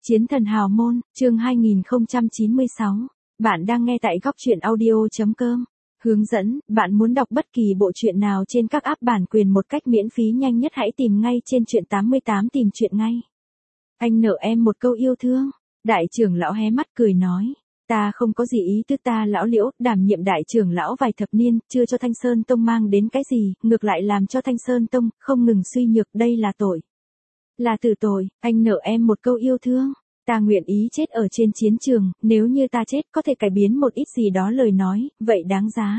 Chiến thần hào môn, chương 2096. Bạn đang nghe tại góc truyện audio.com. Hướng dẫn, bạn muốn đọc bất kỳ bộ truyện nào trên các app bản quyền một cách miễn phí nhanh nhất hãy tìm ngay trên truyện 88 tìm truyện ngay. Anh nợ em một câu yêu thương. Đại trưởng lão hé mắt cười nói. Ta không có gì ý tứ, ta lão Liễu, đảm nhiệm đại trưởng lão vài thập niên, chưa cho Thanh Sơn Tông mang đến cái gì, ngược lại làm cho Thanh Sơn Tông không ngừng suy nhược, đây là tội. Là tử tội, anh nợ em một câu yêu thương. Ta nguyện ý chết ở trên chiến trường, nếu như ta chết có thể cải biến một ít gì đó lời nói, vậy đáng giá.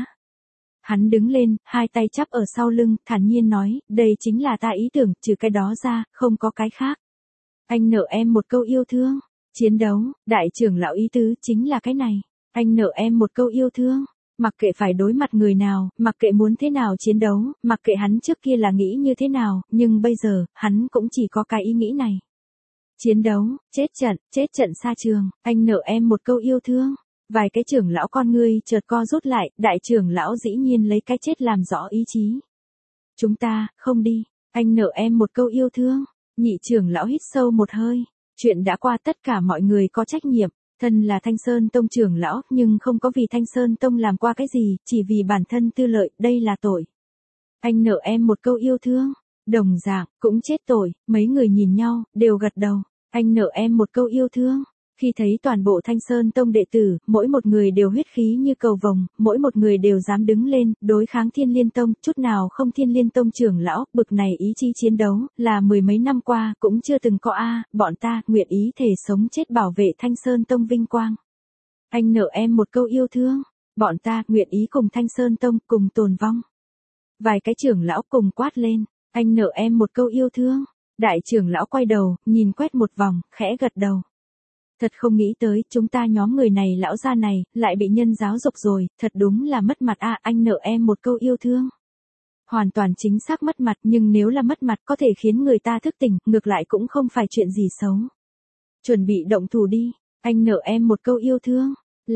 Hắn đứng lên, hai tay chắp ở sau lưng, thản nhiên nói, đây chính là ta ý tưởng, trừ cái đó ra, không có cái khác. Anh nợ em một câu yêu thương. Chiến đấu, đại trưởng lão ý tứ chính là cái này. Anh nợ em một câu yêu thương. Mặc kệ phải đối mặt người nào, mặc kệ muốn thế nào chiến đấu, mặc kệ hắn trước kia là nghĩ như thế nào, nhưng bây giờ, hắn cũng chỉ có cái ý nghĩ này. Chiến đấu, chết trận xa trường, anh nợ em một câu yêu thương. Vài cái trưởng lão con ngươi chợt co rút lại, đại trưởng lão dĩ nhiên lấy cái chết làm rõ ý chí. Chúng ta, không đi, anh nợ em một câu yêu thương. Nhị trưởng lão hít sâu một hơi. Chuyện đã qua, tất cả mọi người có trách nhiệm. Thân là Thanh Sơn Tông trưởng lão, nhưng không có vì Thanh Sơn Tông làm qua cái gì, chỉ vì bản thân tư lợi, đây là tội. Anh nợ em một câu yêu thương. Đồng dạng, cũng chết tội, mấy người nhìn nhau, đều gật đầu. Anh nợ em một câu yêu thương. Khi thấy toàn bộ Thanh Sơn Tông đệ tử, mỗi một người đều huyết khí như cầu vồng, mỗi một người đều dám đứng lên, đối kháng Thiên Liên Tông, chút nào không Thiên Liên Tông trưởng lão, bực này ý chí chiến đấu, là mười mấy năm qua, cũng chưa từng có bọn ta, nguyện ý thể sống chết bảo vệ Thanh Sơn Tông vinh quang. Anh nợ em một câu yêu thương, bọn ta, nguyện ý cùng Thanh Sơn Tông, cùng tồn vong. Vài cái trưởng lão cùng quát lên, anh nợ em một câu yêu thương, đại trưởng lão quay đầu, nhìn quét một vòng, khẽ gật đầu. Thật không nghĩ tới, chúng ta nhóm người này lão gia này, lại bị nhân giáo dục rồi, thật đúng là mất mặt anh nợ em một câu yêu thương. Hoàn toàn chính xác mất mặt, nhưng nếu là mất mặt có thể khiến người ta thức tỉnh, ngược lại cũng không phải chuyện gì xấu. Chuẩn bị động thủ đi, anh nợ em một câu yêu thương,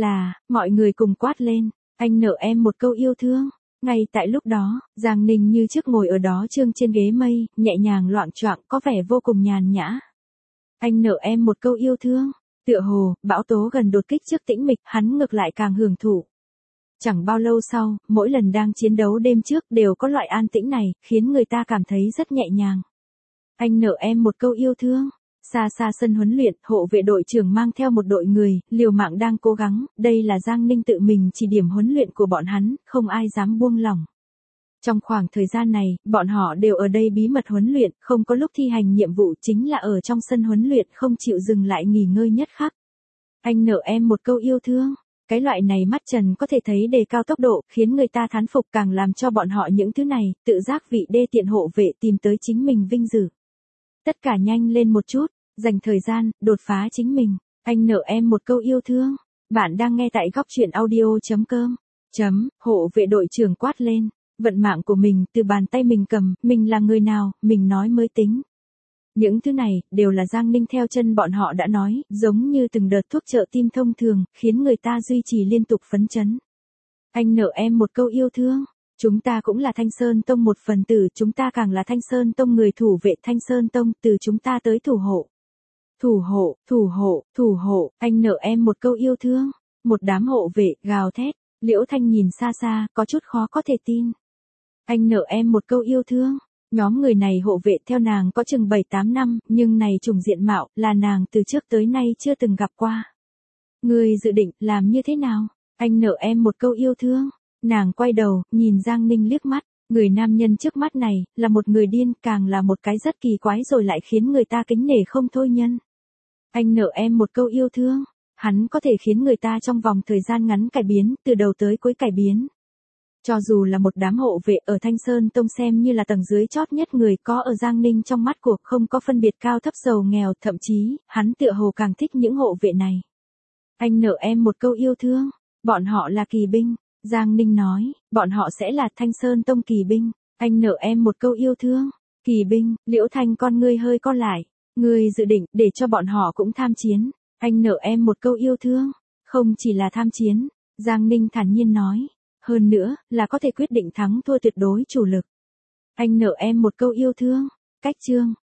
mọi người cùng quát lên, anh nợ em một câu yêu thương. Ngay tại lúc đó, Giang Ninh như trước ngồi ở đó trương trên ghế mây, nhẹ nhàng loạng choạng, có vẻ vô cùng nhàn nhã. Anh nợ em một câu yêu thương. Tựa hồ, bão tố gần đột kích trước tĩnh mịch, hắn ngược lại càng hưởng thụ. Chẳng bao lâu sau, mỗi lần đang chiến đấu đêm trước đều có loại an tĩnh này, khiến người ta cảm thấy rất nhẹ nhàng. Anh nợ em một câu yêu thương. Xa xa sân huấn luyện, hộ vệ đội trưởng mang theo một đội người, liều mạng đang cố gắng, đây là Giang Ninh tự mình chỉ điểm huấn luyện của bọn hắn, không ai dám buông lỏng. Trong khoảng thời gian này, bọn họ đều ở đây bí mật huấn luyện, không có lúc thi hành nhiệm vụ, chính là ở trong sân huấn luyện không chịu dừng lại nghỉ ngơi nhất khắc. Anh nợ em một câu yêu thương. Cái loại này mắt trần có thể thấy đề cao tốc độ, khiến người ta thán phục, càng làm cho bọn họ những thứ này, tự giác vị đê tiện hộ vệ tìm tới chính mình vinh dự. Tất cả nhanh lên một chút, dành thời gian, đột phá chính mình. Anh nợ em một câu yêu thương. Bạn đang nghe tại góc truyện audio.com. Hộ vệ đội trưởng quát lên. Vận mạng của mình, từ bàn tay mình cầm, mình là người nào, mình nói mới tính. Những thứ này, đều là Giang Ninh theo chân bọn họ đã nói, giống như từng đợt thuốc trợ tim thông thường, khiến người ta duy trì liên tục phấn chấn. Anh nợ em một câu yêu thương. Chúng ta cũng là Thanh Sơn Tông một phần tử, chúng ta càng là Thanh Sơn Tông người thủ vệ Thanh Sơn Tông, từ chúng ta tới thủ hộ. Thủ hộ, anh nợ em một câu yêu thương. Một đám hộ vệ, gào thét, Liễu Thanh nhìn xa xa, có chút khó có thể tin. Anh nợ em một câu yêu thương. Nhóm người này hộ vệ theo nàng có chừng 7-8 năm, nhưng này trùng diện mạo, là nàng từ trước tới nay chưa từng gặp qua. Ngươi dự định làm như thế nào? Anh nợ em một câu yêu thương. Nàng quay đầu, nhìn Giang Ninh liếc mắt. Người nam nhân trước mắt này, là một người điên, càng là một cái rất kỳ quái rồi lại khiến người ta kính nể không thôi nhân. Anh nợ em một câu yêu thương. Hắn có thể khiến người ta trong vòng thời gian ngắn cải biến, từ đầu tới cuối cải biến. Cho dù là một đám hộ vệ ở Thanh Sơn Tông xem như là tầng dưới chót nhất người, có ở Giang Ninh trong mắt của không có phân biệt cao thấp giàu nghèo, thậm chí, hắn tựa hồ càng thích những hộ vệ này. Anh nợ em một câu yêu thương. Bọn họ là kỳ binh. Giang Ninh nói, bọn họ sẽ là Thanh Sơn Tông kỳ binh. Anh nợ em một câu yêu thương. Kỳ binh, Liễu Thanh con ngươi hơi co lại. Ngươi dự định, để cho bọn họ cũng tham chiến. Anh nợ em một câu yêu thương. Không chỉ là tham chiến. Giang Ninh thản nhiên nói. Hơn nữa, là có thể quyết định thắng thua tuyệt đối chủ lực. Anh nợ em một câu yêu thương. Cách chương.